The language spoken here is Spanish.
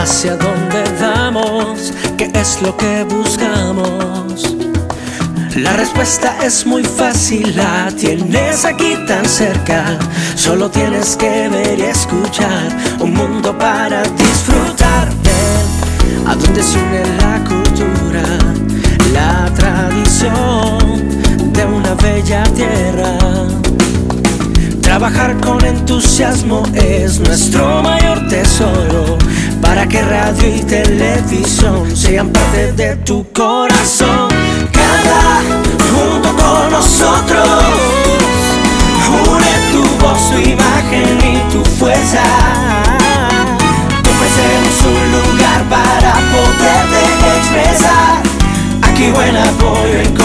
¿Hacia dónde vamos? ¿Qué es lo que buscamos? La respuesta es muy fácil, la tienes aquí tan cerca. Solo tienes que ver y escuchar un mundo para disfrutar. Ven a donde se une la cultura, la tradición de una bella tierra. Trabajar con entusiasmo es nuestro mayor tesoro, para que radio y televisión sean parte de tu corazón. Canta junto con nosotros, une tu voz, tu imagen y tu fuerza. Te ofrecemos un lugar para poderte expresar. Aquí buen apoyo